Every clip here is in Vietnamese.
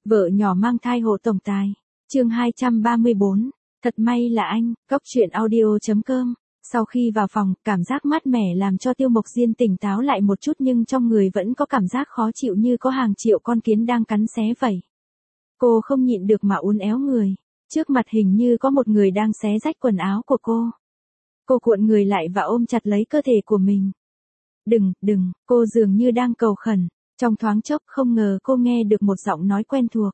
Vợ nhỏ mang thai hộ tổng tài. Chương 234. Thật may là anh, Cóc truyện audio.com. Sau khi vào phòng, cảm giác mát mẻ làm cho Tiêu Mộc Diên tỉnh táo lại một chút nhưng trong người vẫn có cảm giác khó chịu như có hàng triệu con kiến đang cắn xé vậy. Cô không nhịn được mà uốn éo người. Trước mặt hình như có một người đang xé rách quần áo của cô. Cô cuộn người lại và ôm chặt lấy cơ thể của mình. Đừng, cô dường như đang cầu khẩn. Trong thoáng chốc không ngờ cô nghe được một giọng nói quen thuộc.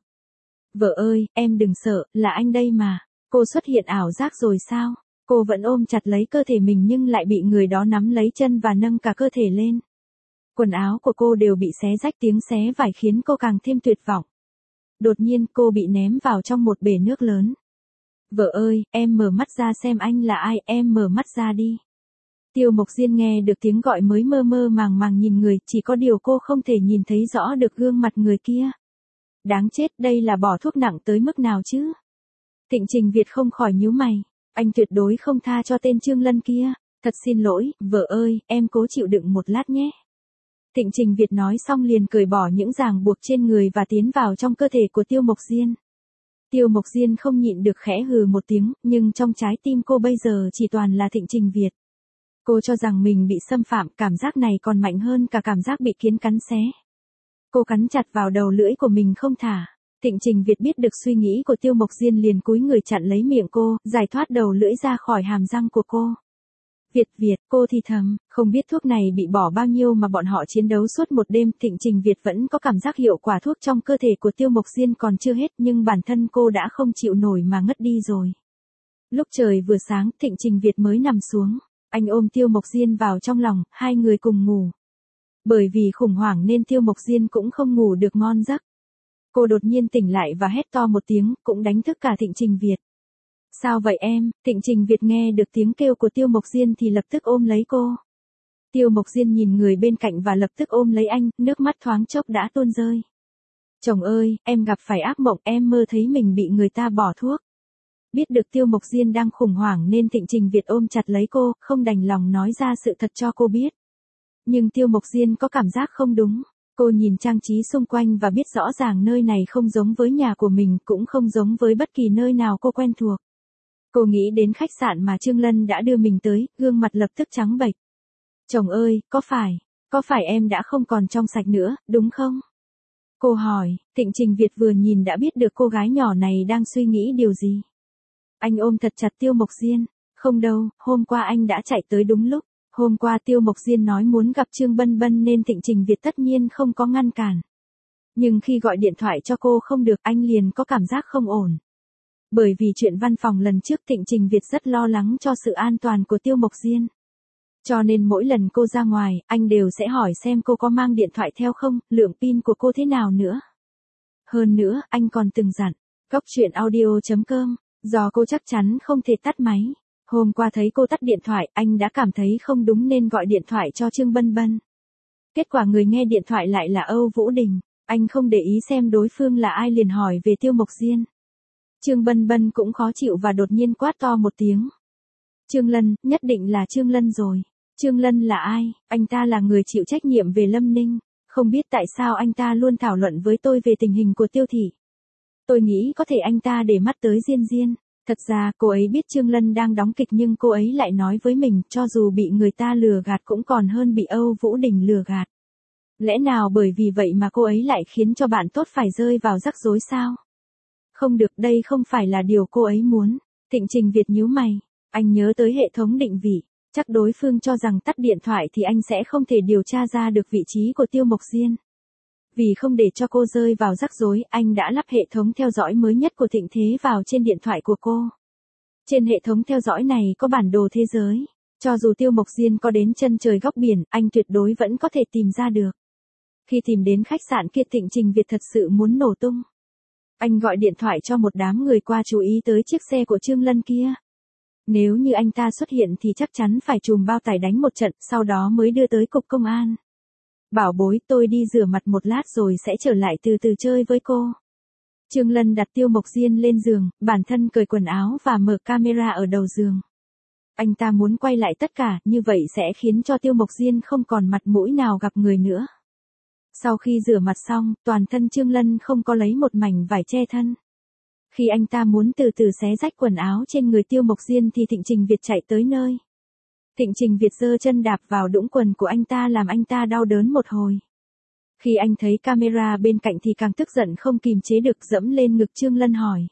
Vợ ơi, em đừng sợ, là anh đây mà. Cô xuất hiện ảo giác rồi sao? Cô vẫn ôm chặt lấy cơ thể mình nhưng lại bị người đó nắm lấy chân và nâng cả cơ thể lên. Quần áo của cô đều bị xé rách, tiếng xé vải khiến cô càng thêm tuyệt vọng. Đột nhiên cô bị ném vào trong một bể nước lớn. Vợ ơi, em mở mắt ra xem anh là ai, em mở mắt ra đi. Tiêu Mộc Diên nghe được tiếng gọi mới mơ mơ màng màng nhìn người, chỉ có điều cô không thể nhìn thấy rõ được gương mặt người kia. Đáng chết, đây là bỏ thuốc nặng tới mức nào chứ? Thịnh Trình Việt không khỏi nhíu mày. Anh tuyệt đối không tha cho tên Trương Lân kia. Thật xin lỗi, vợ ơi, em cố chịu đựng một lát nhé. Thịnh Trình Việt nói xong liền cởi bỏ những ràng buộc trên người và tiến vào trong cơ thể của Tiêu Mộc Diên. Tiêu Mộc Diên không nhịn được khẽ hừ một tiếng, nhưng trong trái tim cô bây giờ chỉ toàn là Thịnh Trình Việt. Cô cho rằng mình bị xâm phạm, cảm giác này còn mạnh hơn cả cảm giác bị kiến cắn xé. Cô cắn chặt vào đầu lưỡi của mình không thả. Thịnh Trình Việt biết được suy nghĩ của Tiêu Mộc Diên liền cúi người chặn lấy miệng cô, giải thoát đầu lưỡi ra khỏi hàm răng của cô. Việt, cô thì thầm, không biết thuốc này bị bỏ bao nhiêu mà bọn họ chiến đấu suốt một đêm. Thịnh Trình Việt vẫn có cảm giác hiệu quả thuốc trong cơ thể của Tiêu Mộc Diên còn chưa hết nhưng bản thân cô đã không chịu nổi mà ngất đi rồi. Lúc trời vừa sáng, Thịnh Trình Việt mới nằm xuống. Anh ôm Tiêu Mộc Diên vào trong lòng, hai người cùng ngủ. Bởi vì khủng hoảng nên Tiêu Mộc Diên cũng không ngủ được ngon giấc. Cô đột nhiên tỉnh lại và hét to một tiếng, cũng đánh thức cả Thịnh Trình Việt. Sao vậy em? Thịnh Trình Việt nghe được tiếng kêu của Tiêu Mộc Diên thì lập tức ôm lấy cô. Tiêu Mộc Diên nhìn người bên cạnh và lập tức ôm lấy anh, nước mắt thoáng chốc đã tuôn rơi. Chồng ơi, em gặp phải ác mộng, em mơ thấy mình bị người ta bỏ thuốc. Biết được Tiêu Mộc Diên đang khủng hoảng nên Thịnh Trình Việt ôm chặt lấy cô, không đành lòng nói ra sự thật cho cô biết. Nhưng Tiêu Mộc Diên có cảm giác không đúng. Cô nhìn trang trí xung quanh và biết rõ ràng nơi này không giống với nhà của mình, cũng không giống với bất kỳ nơi nào cô quen thuộc. Cô nghĩ đến khách sạn mà Trương Lân đã đưa mình tới, gương mặt lập tức trắng bệch. Chồng ơi, có phải em đã không còn trong sạch nữa, đúng không? Cô hỏi. Thịnh Trình Việt vừa nhìn đã biết được cô gái nhỏ này đang suy nghĩ điều gì. Anh ôm thật chặt Tiêu Mộc Diên. Không đâu, hôm qua anh đã chạy tới đúng lúc. Hôm qua Tiêu Mộc Diên nói muốn gặp Trương Bân Bân nên Thịnh Trình Việt tất nhiên không có ngăn cản. Nhưng khi gọi điện thoại cho cô không được, anh liền có cảm giác không ổn. Bởi vì chuyện văn phòng lần trước Thịnh Trình Việt rất lo lắng cho sự an toàn của Tiêu Mộc Diên. Cho nên mỗi lần cô ra ngoài, anh đều sẽ hỏi xem cô có mang điện thoại theo không, lượng pin của cô thế nào nữa. Hơn nữa, anh còn từng dặn, Cóc truyện audio.com, do cô chắc chắn không thể tắt máy. Hôm qua thấy cô tắt điện thoại, anh đã cảm thấy không đúng nên gọi điện thoại cho Trương Bân Bân. Kết quả người nghe điện thoại lại là Âu Vũ Đình. Anh không để ý xem đối phương là ai liền hỏi về Tiêu Mộc Diên. Trương Bân Bân cũng khó chịu và đột nhiên quát to một tiếng. Trương Lân, nhất định là Trương Lân rồi. Trương Lân là ai? Anh ta là người chịu trách nhiệm về Lâm Ninh. Không biết tại sao anh ta luôn thảo luận với tôi về tình hình của Tiêu thị. Tôi nghĩ có thể anh ta để mắt tới Diên Diên. Thật ra cô ấy biết Trương Lân đang đóng kịch nhưng cô ấy lại nói với mình cho dù bị người ta lừa gạt cũng còn hơn bị Âu Vũ Đình lừa gạt. Lẽ nào bởi vì vậy mà cô ấy lại khiến cho bạn tốt phải rơi vào rắc rối sao? Không được, đây không phải là điều cô ấy muốn. Thịnh Trình Việt nhíu mày. Anh nhớ tới hệ thống định vị. Chắc đối phương cho rằng tắt điện thoại thì anh sẽ không thể điều tra ra được vị trí của Tiêu Mộc Diên. Vì không để cho cô rơi vào rắc rối, anh đã lắp hệ thống theo dõi mới nhất của Thịnh Thế vào trên điện thoại của cô. Trên hệ thống theo dõi này có bản đồ thế giới. Cho dù Tiêu Mộc Diên có đến chân trời góc biển, anh tuyệt đối vẫn có thể tìm ra được. Khi tìm đến khách sạn kia Thịnh Trình Việt thật sự muốn nổ tung. Anh gọi điện thoại cho một đám người qua chú ý tới chiếc xe của Trương Lân kia. Nếu như anh ta xuất hiện thì chắc chắn phải trùm bao tải đánh một trận, sau đó mới đưa tới cục công an. Bảo bối, tôi đi rửa mặt một lát rồi sẽ trở lại từ từ chơi với cô. Trương Lân đặt Tiêu Mộc Diên lên giường, bản thân cởi quần áo và mở camera ở đầu giường. Anh ta muốn quay lại tất cả, như vậy sẽ khiến cho Tiêu Mộc Diên không còn mặt mũi nào gặp người nữa. Sau khi rửa mặt xong, toàn thân Trương Lân không có lấy một mảnh vải che thân. Khi anh ta muốn từ từ xé rách quần áo trên người Tiêu Mộc Diên thì Thịnh Trình Việt chạy tới nơi. Thịnh Trình Việt giơ chân đạp vào đũng quần của anh ta làm anh ta đau đớn một hồi. Khi anh thấy camera bên cạnh thì càng tức giận không kìm chế được dẫm lên ngực Trương Lân hỏi.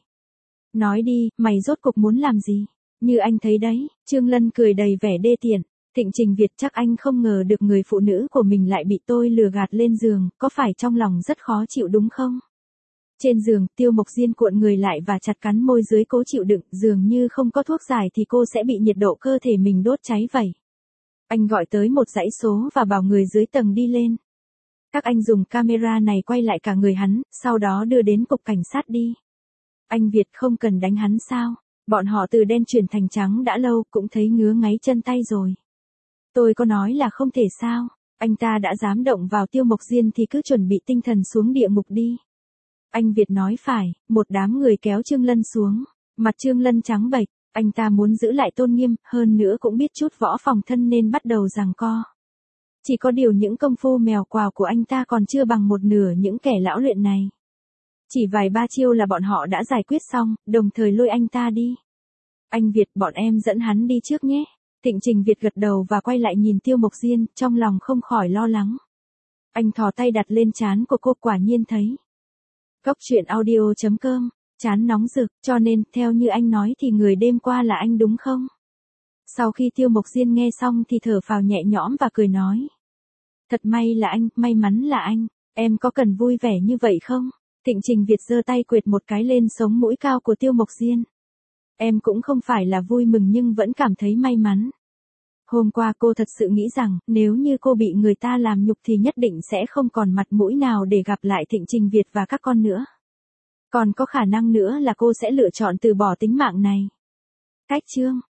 Nói đi, mày rốt cục muốn làm gì? Như anh thấy đấy, Trương Lân cười đầy vẻ đê tiện. Thịnh Trình Việt chắc anh không ngờ được người phụ nữ của mình lại bị tôi lừa gạt lên giường, có phải trong lòng rất khó chịu đúng không? Trên giường, Tiêu Mộc Diên cuộn người lại và chặt cắn môi dưới cố chịu đựng, dường như không có thuốc giải thì cô sẽ bị nhiệt độ cơ thể mình đốt cháy vậy. Anh gọi tới một dãy số và bảo người dưới tầng đi lên. Các anh dùng camera này quay lại cả người hắn, sau đó đưa đến cục cảnh sát đi. Anh Việt không cần đánh hắn sao? Bọn họ từ đen chuyển thành trắng đã lâu cũng thấy ngứa ngáy chân tay rồi. Tôi có nói là không thể sao? Anh ta đã dám động vào Tiêu Mộc Diên thì cứ chuẩn bị tinh thần xuống địa ngục đi. Anh Việt nói phải, một đám người kéo Trương Lân xuống. Mặt Trương Lân trắng bệch, anh ta muốn giữ lại tôn nghiêm, hơn nữa cũng biết chút võ phòng thân nên bắt đầu giằng co. Chỉ có điều những công phu mèo quào của anh ta còn chưa bằng một nửa những kẻ lão luyện này. Chỉ vài ba chiêu là bọn họ đã giải quyết xong, đồng thời lôi anh ta đi. Anh Việt, bọn em dẫn hắn đi trước nhé. Thịnh Trình Việt gật đầu và quay lại nhìn Tiêu Mộc Diên, trong lòng không khỏi lo lắng. Anh thò tay đặt lên trán của cô, quả nhiên thấy. Cốc truyện audio.com, trán nóng rực, cho nên, theo như anh nói thì người đêm qua là anh đúng không? Sau khi Tiêu Mộc Diên nghe xong thì thở phào nhẹ nhõm và cười nói. Thật may là anh, may mắn là anh, em có cần vui vẻ như vậy không? Thịnh Trình Việt giơ tay quệt một cái lên sống mũi cao của Tiêu Mộc Diên. Em cũng không phải là vui mừng nhưng vẫn cảm thấy may mắn. Hôm qua cô thật sự nghĩ rằng, nếu như cô bị người ta làm nhục thì nhất định sẽ không còn mặt mũi nào để gặp lại Thịnh Trình Việt và các con nữa. Còn có khả năng nữa là cô sẽ lựa chọn từ bỏ tính mạng này. Cách chương